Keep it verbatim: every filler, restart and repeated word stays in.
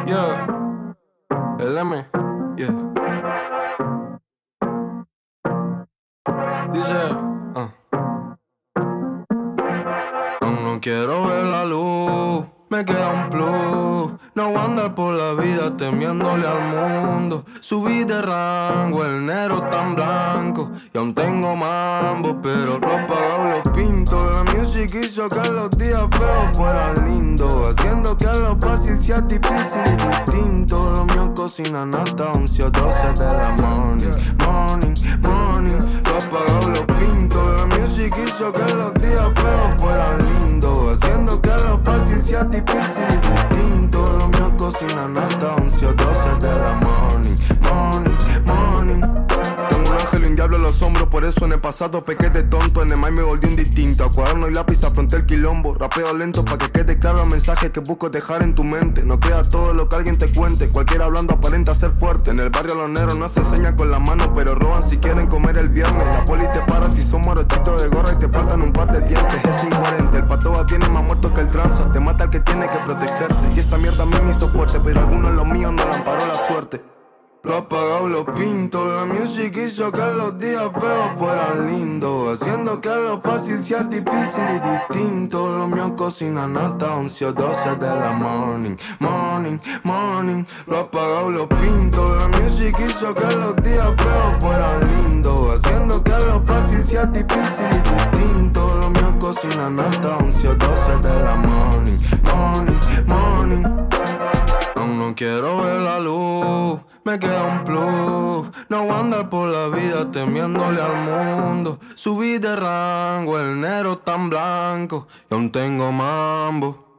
Yeah, el M, yeah. Dice, ah. Aún no quiero ver la luz, me queda un plus. No voy a andar por la vida temiéndole al mundo. Subí de rango, el negro tan blanco. Y aún tengo mambo, pero lo apagado lo pinto. La music hizo que los días feos fueran lindos, haciendo que lo fácil sea difícil y distinto. Lo mío cocinan hasta once o doce de la morning, morning, morning. Lo apagado lo pinto. La music hizo que los días feos fueran lindos, haciendo que lo fácil sea difícil y distinto. Lo mío cocinan hasta once o doce de la morning, morning, morning. Tengo un ángel y un diablo en los hombros, por eso en el pasado pequé de tonto. En el mind me volví un distinto, a cuaderno y lápiz afronté el quilombo. Rapeo lento pa' que quede claro el mensaje que busco dejar en tu mente. No creas todo lo que alguien te cuente, cualquiera hablando aparenta ser fuerte. En el barrio los negros no se enseñan con la mano, pero roban si quieren comer el viernes. La poli te para si son morochitos de gorra y te faltan un par de dientes. Es incoherente, el patoa tiene más muertos que el tranza. Te mata el que tiene que protegerte, y esa mierda a mí me hizo fuerte, pero algunos los míos no le amparó la suerte. Lo apagado lo pinto, la music hizo que los días feos fueran lindos, haciendo que lo fácil sea difícil y distinto. Los míos cocinan hasta once o doce de la morning, morning, morning. Lo apagado lo pinto, la music hizo que los días feos fueran lindos, haciendo que lo fácil sea difícil y distinto. Los míos cocinan hasta once o doce de la morning, morning, morning. Aún no quiero ver la luz, me queda un plus. No voy a andar por la vida temiéndole al mundo. Subí de rango, el negro tan blanco, y aún tengo mambo.